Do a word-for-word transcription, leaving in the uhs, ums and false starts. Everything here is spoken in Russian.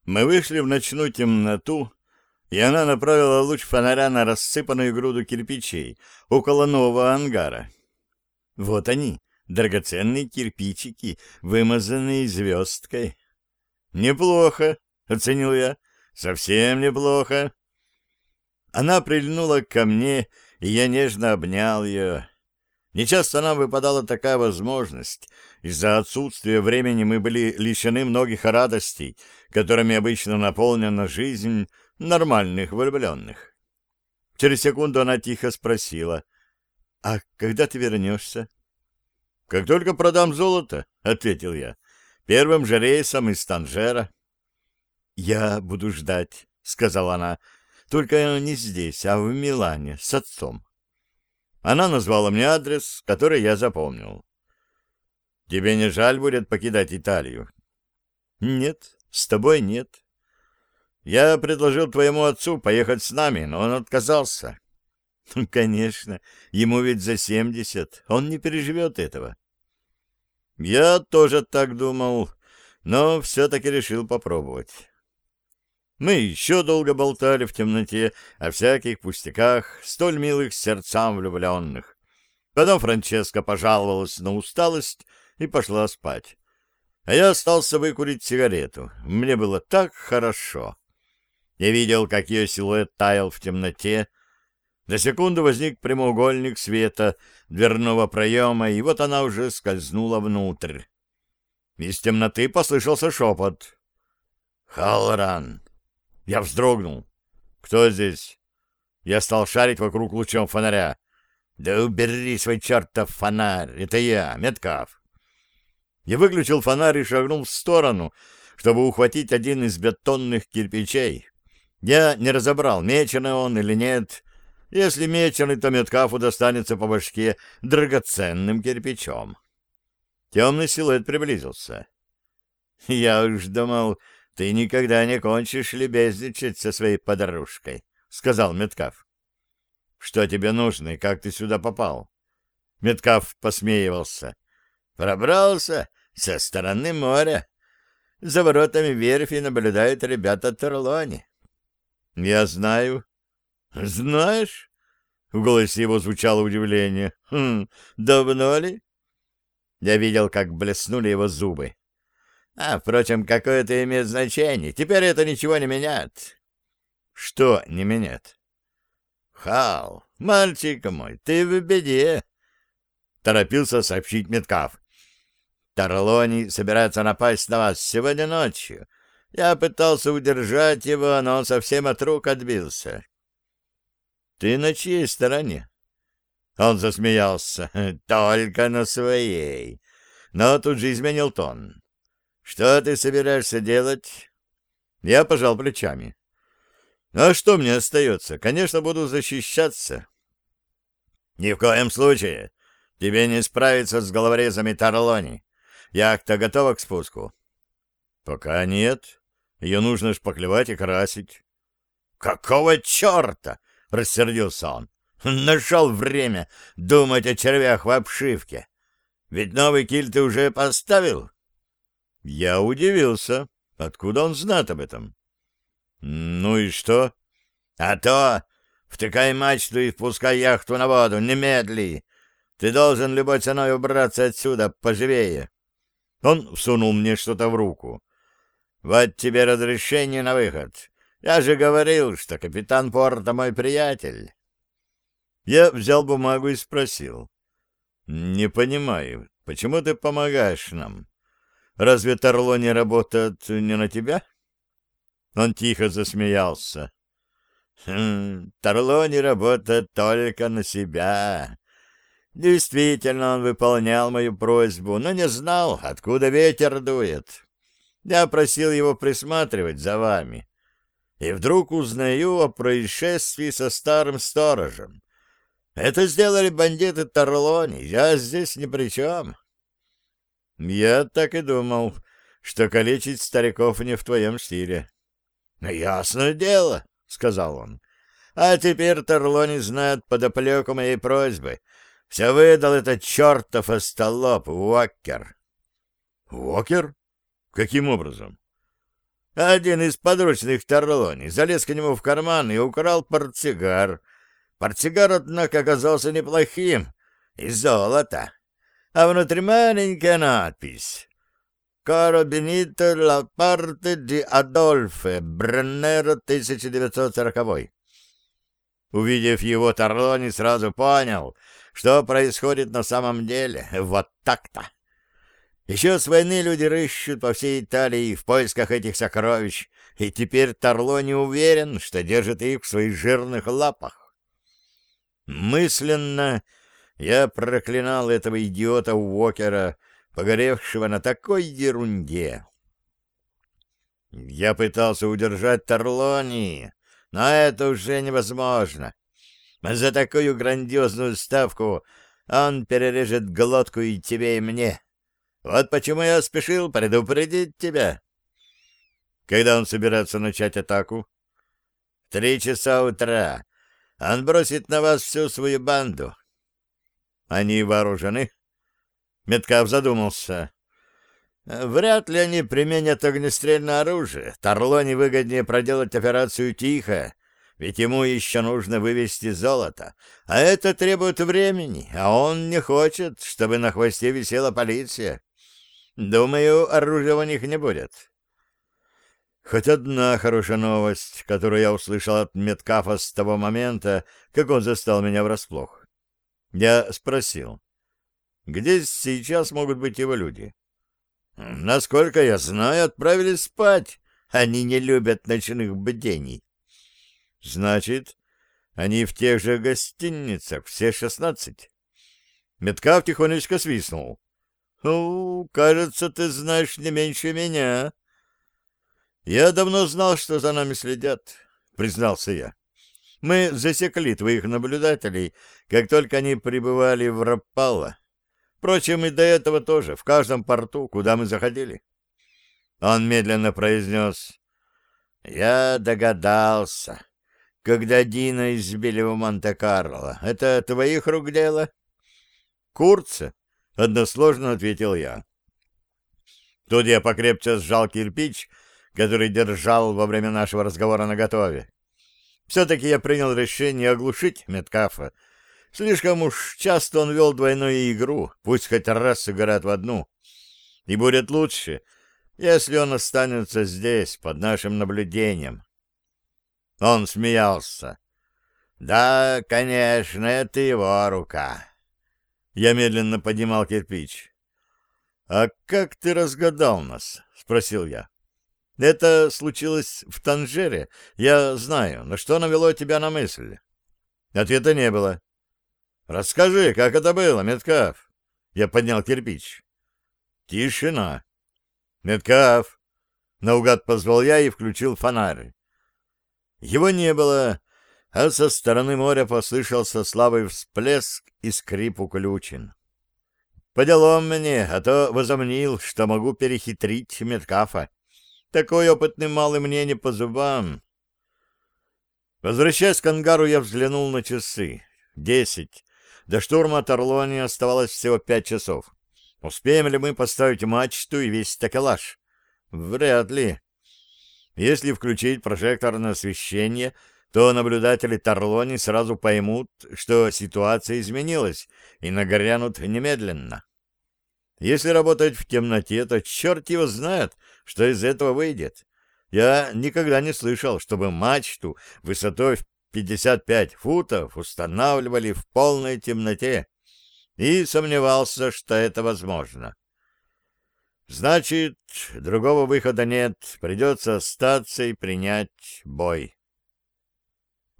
Мы вышли в ночную темноту, и она направила луч фонаря на рассыпанную груду кирпичей около нового ангара. Вот они, драгоценные кирпичики, вымазанные звездкой. «Неплохо», — оценил я, — «совсем неплохо». Она прильнула ко мне, и я нежно обнял ее. Нечасто нам выпадала такая возможность. Из-за отсутствия времени мы были лишены многих радостей, которыми обычно наполнена жизнь нормальных влюбленных. Через секунду она тихо спросила: «А когда ты вернешься?» «Как только продам золото», — ответил я, — «первым же рейсом из Танжера». «Я буду ждать», — сказала она, — «только не здесь, а в Милане с отцом». Она назвала мне адрес, который я запомнил. «Тебе не жаль будет покидать Италию?» «Нет, с тобой нет. Я предложил твоему отцу поехать с нами, но он отказался». «Ну, конечно, ему ведь за семьдесят, он не переживет этого». «Я тоже так думал, но все-таки решил попробовать». Мы еще долго болтали в темноте о всяких пустяках, столь милых сердцам влюбленных. Потом Франческа пожаловалась на усталость и пошла спать. А я остался выкурить сигарету. Мне было так хорошо. Я видел, как ее силуэт таял в темноте. На секунду возник прямоугольник света дверного проема, и вот она уже скользнула внутрь. Из темноты послышался шепот. «Халлоран!» Я вздрогнул. «Кто здесь?» Я стал шарить вокруг лучом фонаря. «Да убери свой чертов фонарь! Это я, Меткав!» Я выключил фонарь и шагнул в сторону, чтобы ухватить один из бетонных кирпичей. Я не разобрал, меченый он или нет. Если меченый, то Меткафу достанется по башке драгоценным кирпичом. Темный силуэт приблизился. «Я уж думал, ты никогда не кончишь любезничать со своей подружкой», — сказал Меткав. «Что тебе нужно и как ты сюда попал?» Меткав посмеивался. «Пробрался со стороны моря. За воротами верфи наблюдают ребята Терлони». «Я знаю». «Знаешь?» — в голосе его звучало удивление. «Хм, давно ли?» Я видел, как блеснули его зубы. А, впрочем, какое это имеет значение? Теперь это ничего не меняет. Что не меняет? Хал, мальчик мой, ты в беде, торопился сообщить Меткав. Тарлони собирается напасть на вас сегодня ночью. Я пытался удержать его, но он совсем от рук отбился. Ты на чьей стороне? Он засмеялся. Только на своей. Но тут же изменил тон. «Что ты собираешься делать?» Я пожал плечами. «Ну, а что мне остается? Конечно, буду защищаться». «Ни в коем случае. Тебе не справиться с головорезами Тарлони. Яхта готова к спуску?» «Пока нет. Ее нужно шпаклевать и красить». «Какого черта?» — рассердился он. «Нашел время думать о червях в обшивке. Ведь новый киль ты уже поставил?» Я удивился. Откуда он знает об этом? Ну и что? А то, втыкай мачту и впускай яхту на воду, немедли. Ты должен любой ценой убраться отсюда поживее. Он всунул мне что-то в руку. Вот тебе разрешение на выход. Я же говорил, что капитан порта мой приятель. Я взял бумагу и спросил. Не понимаю, почему ты помогаешь нам? Разве Тарлони работает не на тебя?» Он тихо засмеялся. «Хм, Тарлони работает только на себя. Действительно, он выполнял мою просьбу, но не знал, откуда ветер дует. Я просил его присматривать за вами. И вдруг узнаю о происшествии со старым сторожем. Это сделали бандиты Тарлони, я здесь ни при чем». «Я так и думал, что калечить стариков не в твоем стиле». «Ясное дело», — сказал он. «А теперь Тарлони знает подоплеку моей просьбы. Все выдал этот чертов остолоп Уокер». «Уокер? Каким образом?» Один из подручных Тарлони залез к нему в карман и украл портсигар. Портсигар, однако, оказался неплохим, из золота. А внутри маленькая надпись: «Каро Бенито ла парте ди Адольфе, Бреннеро, тысяча девятьсот сороковой». Увидев его, Тарлони сразу понял, что происходит на самом деле. Вот так-то. Еще с войны люди рыщут по всей Италии в поисках этих сокровищ, и теперь Тарлони уверен, что держит их в своих жирных лапах. Мысленно я проклинал этого идиота Уокера, погоревшего на такой ерунде. Я пытался удержать Тарлони, но это уже невозможно. За такую грандиозную ставку он перережет глотку и тебе, и мне. Вот почему я спешил предупредить тебя. Когда он собирается начать атаку? В три часа утра. Он бросит на вас всю свою банду. Они вооружены? Меткав задумался. Вряд ли они применят огнестрельное оружие. Тарлони выгоднее проделать операцию тихо, ведь ему еще нужно вывести золото. А это требует времени, а он не хочет, чтобы на хвосте висела полиция. Думаю, оружия у них не будет. Хоть одна хорошая новость, которую я услышал от Меткафа с того момента, как он застал меня врасплох. Я спросил, где сейчас могут быть его люди? Насколько я знаю, отправились спать. Они не любят ночных бдений. Значит, они в тех же гостиницах, все шестнадцать. Меткав тихонечко свистнул. «О, кажется, ты знаешь не меньше меня». «Я давно знал, что за нами следят», — признался я. «Мы засекли твоих наблюдателей, как только они прибывали в Раппало. Впрочем, и до этого тоже, в каждом порту, куда мы заходили». Он медленно произнес: «Я догадался, когда Дина избили в Монте-Карло. Это твоих рук дело?» «Курца», — односложно ответил я. Тут я покрепче сжал кирпич, который держал во время нашего разговора наготове. Все-таки я принял решение оглушить Меткафа. Слишком уж часто он вел двойную игру, пусть хоть раз сыграет в одну. И будет лучше, если он останется здесь, под нашим наблюдением. Он смеялся. «Да, конечно, это его рука». Я медленно поднимал кирпич. «А как ты разгадал нас?» — спросил я. «Это случилось в Танжере, я знаю, но что навело тебя на мысль?» Ответа не было. «Расскажи, как это было, Меткав?» Я поднял кирпич. Тишина. «Меткав!» — наугад позвал я и включил фонарь. Его не было, а со стороны моря послышался слабый всплеск и скрип уключен. По делам мне, а то возомнил, что могу перехитрить Меткафа. Такой опытный малый мне не по зубам. Возвращаясь к ангару, я взглянул на часы. Десять. До штурма Тарлони оставалось всего пять часов. Успеем ли мы поставить мачту и весь такелаж? Вряд ли. Если включить прожекторное освещение, то наблюдатели Тарлони сразу поймут, что ситуация изменилась, и нагрянут немедленно. Если работать в темноте, то черт его знает, что из этого выйдет. Я никогда не слышал, чтобы мачту высотой в пятьдесят пять футов устанавливали в полной темноте, и сомневался, что это возможно. Значит, другого выхода нет, придется остаться и принять бой.